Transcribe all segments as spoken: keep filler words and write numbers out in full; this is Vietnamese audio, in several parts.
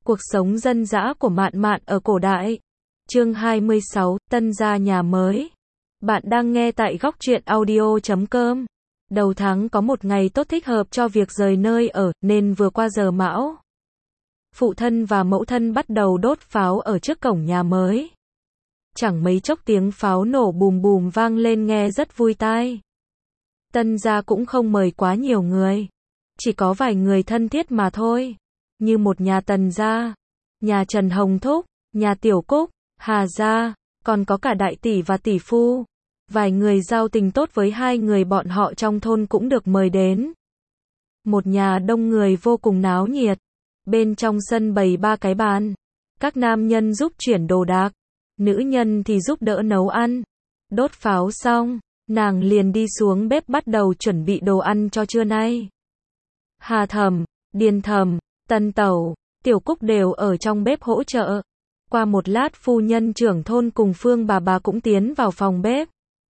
Cuộc sống dân dã của Mạn Mạn ở cổ đại. Chương hai mươi sáu, Tân gia nhà mới. Bạn đang nghe tại góc truyện audio chấm com. Đầu tháng có một ngày tốt thích hợp cho việc rời nơi ở, nên vừa qua giờ mão. Phụ thân và mẫu thân bắt đầu đốt pháo ở trước cổng nhà mới. Chẳng mấy chốc tiếng pháo nổ bùm bùm vang lên nghe rất vui tai. Tân gia cũng không mời quá nhiều người. Chỉ có vài người thân thiết mà thôi. Như một nhà Tần gia, nhà Trần Hồng Thúc, nhà Tiểu Cúc, Hà gia, còn có cả đại tỷ và tỷ phu. Vài người giao tình tốt với hai người bọn họ trong thôn cũng được mời đến. Một nhà đông người vô cùng náo nhiệt. Bên trong sân bày ba cái bàn. Các nam nhân giúp chuyển đồ đạc. Nữ nhân thì giúp đỡ nấu ăn. Đốt pháo xong, nàng liền đi xuống bếp bắt đầu chuẩn bị đồ ăn cho trưa nay. Hà Thẩm, Điền Thẩm, Tân Tẩu, Tiểu Cúc đều ở trong bếp hỗ trợ. Qua một lát phu nhân trưởng thôn cùng Phương bà bà cũng tiến vào phòng bếp.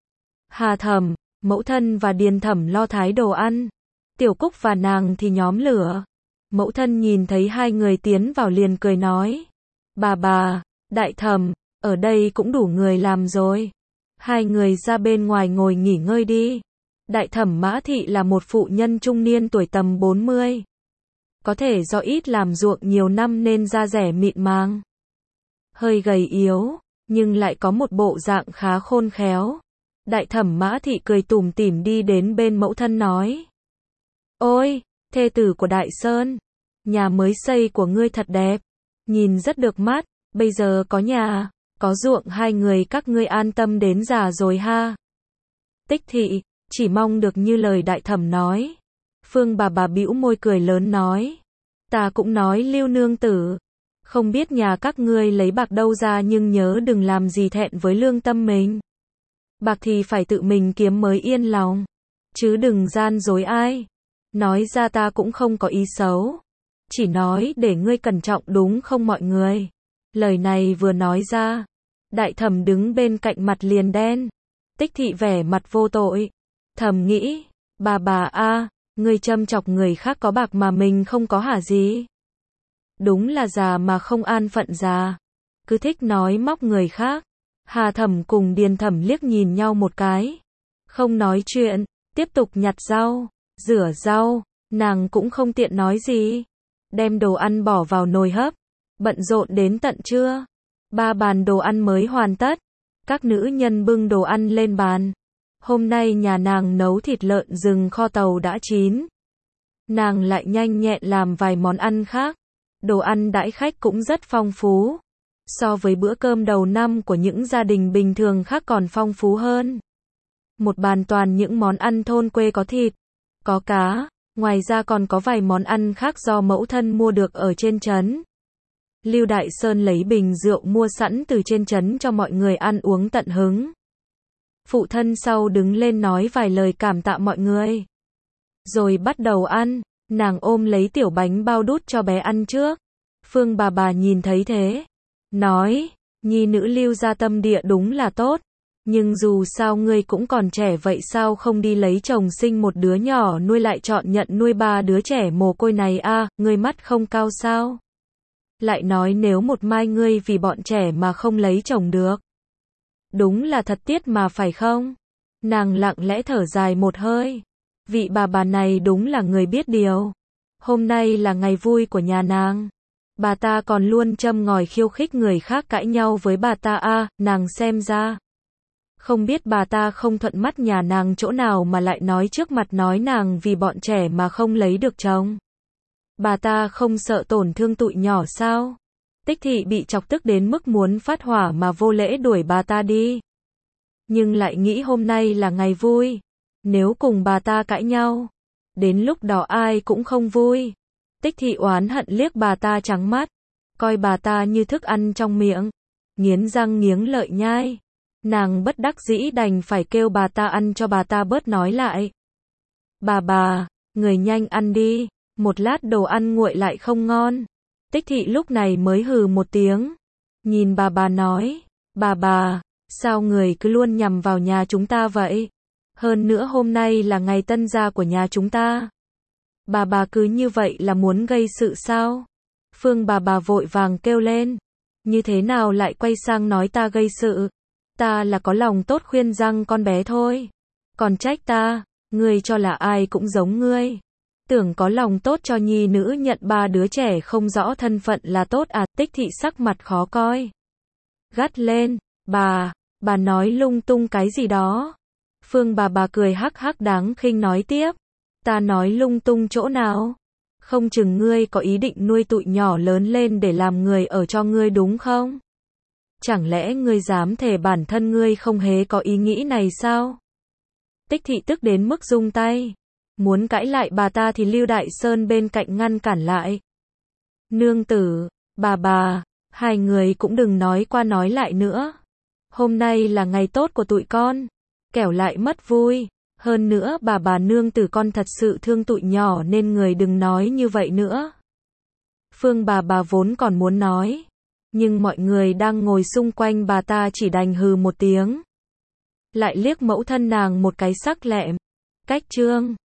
Hà Thẩm, mẫu thân và Điền Thẩm lo thái đồ ăn. Tiểu Cúc và nàng thì nhóm lửa. Mẫu thân nhìn thấy hai người tiến vào liền cười nói. Bà bà, Đại Thẩm, ở đây cũng đủ người làm rồi. Hai người ra bên ngoài ngồi nghỉ ngơi đi. Đại Thẩm Mã Thị là một phụ nhân trung niên tuổi tầm bốn mươi. Có thể do ít làm ruộng nhiều năm nên da rẻ mịn màng. Hơi gầy yếu, nhưng lại có một bộ dạng khá khôn khéo. Đại Thẩm Mã Thị cười tủm tỉm đi đến bên mẫu thân nói. Ôi, thê tử của Đại Sơn, nhà mới xây của ngươi thật đẹp, nhìn rất được mắt, bây giờ có nhà, có ruộng hai người các ngươi an tâm đến già rồi ha. Tích Thị, chỉ mong được như lời Đại Thẩm nói. Phương bà bà bĩu môi cười lớn nói. Ta cũng nói Lưu nương tử. Không biết nhà các ngươi lấy bạc đâu ra nhưng nhớ đừng làm gì thẹn với lương tâm mình. Bạc thì phải tự mình kiếm mới yên lòng. Chứ đừng gian dối ai. Nói ra ta cũng không có ý xấu. Chỉ nói để ngươi cẩn trọng đúng không mọi người. Lời này vừa nói ra. Đại Thẩm đứng bên cạnh mặt liền đen. Tích Thị vẻ mặt vô tội. Thầm nghĩ. Bà bà a, ngươi châm chọc người khác có bạc mà mình không có hả gì? Đúng là già mà không an phận già. Cứ thích nói móc người khác. Hà Thẩm cùng Điền Thẩm liếc nhìn nhau một cái. Không nói chuyện, tiếp tục nhặt rau, rửa rau, nàng cũng không tiện nói gì. Đem đồ ăn bỏ vào nồi hấp, bận rộn đến tận trưa. Ba bàn đồ ăn mới hoàn tất. Các nữ nhân bưng đồ ăn lên bàn. Hôm nay nhà nàng nấu thịt lợn rừng kho tàu đã chín. Nàng lại nhanh nhẹn làm vài món ăn khác. Đồ ăn đãi khách cũng rất phong phú. So với bữa cơm đầu năm của những gia đình bình thường khác còn phong phú hơn. Một bàn toàn những món ăn thôn quê có thịt, có cá, ngoài ra còn có vài món ăn khác do mẫu thân mua được ở trên trấn. Lưu Đại Sơn lấy bình rượu mua sẵn từ trên trấn cho mọi người ăn uống tận hứng. Phụ thân sau đứng lên nói vài lời cảm tạ mọi người. Rồi bắt đầu ăn, nàng ôm lấy tiểu bánh bao đút cho bé ăn trước. Phương bà bà nhìn thấy thế. Nói, nhi nữ Lưu gia tâm địa đúng là tốt. Nhưng dù sao ngươi cũng còn trẻ vậy sao không đi lấy chồng sinh một đứa nhỏ nuôi lại chọn nhận nuôi ba đứa trẻ mồ côi này a, à, ngươi mắt không cao sao? Lại nói nếu một mai ngươi vì bọn trẻ mà không lấy chồng được. Đúng là thật tiếc mà phải không? Nàng lặng lẽ thở dài một hơi. Vị bà bà này đúng là người biết điều. Hôm nay là ngày vui của nhà nàng. Bà ta còn luôn châm ngòi khiêu khích người khác cãi nhau với bà ta a, à, nàng xem ra. Không biết bà ta không thuận mắt nhà nàng chỗ nào mà lại nói trước mặt nói nàng vì bọn trẻ mà không lấy được chồng. Bà ta không sợ tổn thương tụi nhỏ sao? Tích Thị bị chọc tức đến mức muốn phát hỏa mà vô lễ đuổi bà ta đi. Nhưng lại nghĩ hôm nay là ngày vui. Nếu cùng bà ta cãi nhau, đến lúc đó ai cũng không vui. Tích Thị oán hận liếc bà ta trắng mắt. Coi bà ta như thức ăn trong miệng. Nghiến răng nghiến lợi nhai. Nàng bất đắc dĩ đành phải kêu bà ta ăn cho bà ta bớt nói lại. Bà bà, người nhanh ăn đi. Một lát đồ ăn nguội lại không ngon. Tích Thị lúc này mới hừ một tiếng. Nhìn bà bà nói. Bà bà, sao người cứ luôn nhằm vào nhà chúng ta vậy? Hơn nữa hôm nay là ngày tân gia của nhà chúng ta. Bà bà cứ như vậy là muốn gây sự sao? Phương bà bà vội vàng kêu lên. Như thế nào lại quay sang nói ta gây sự? Ta là có lòng tốt khuyên răng con bé thôi. Còn trách ta, ngươi cho là ai cũng giống ngươi. Tưởng có lòng tốt cho nhi nữ nhận ba đứa trẻ không rõ thân phận là tốt à? Tích Thị sắc mặt khó coi. Gắt lên, bà, bà nói lung tung cái gì đó. Phương bà bà cười hắc hắc đáng khinh nói tiếp. Ta nói lung tung chỗ nào? Không chừng ngươi có ý định nuôi tụi nhỏ lớn lên để làm người ở cho ngươi đúng không? Chẳng lẽ ngươi dám thề bản thân ngươi không hề có ý nghĩ này sao? Tích Thị tức đến mức rung tay. Muốn cãi lại bà ta thì Lưu Đại Sơn bên cạnh ngăn cản lại. Nương tử, bà bà, hai người cũng đừng nói qua nói lại nữa. Hôm nay là ngày tốt của tụi con, kẻo lại mất vui. Hơn nữa bà bà nương tử con thật sự thương tụi nhỏ nên người đừng nói như vậy nữa. Phương bà bà vốn còn muốn nói, nhưng mọi người đang ngồi xung quanh bà ta chỉ đành hừ một tiếng. Lại liếc mẫu thân nàng một cái sắc lẹm. Cách chương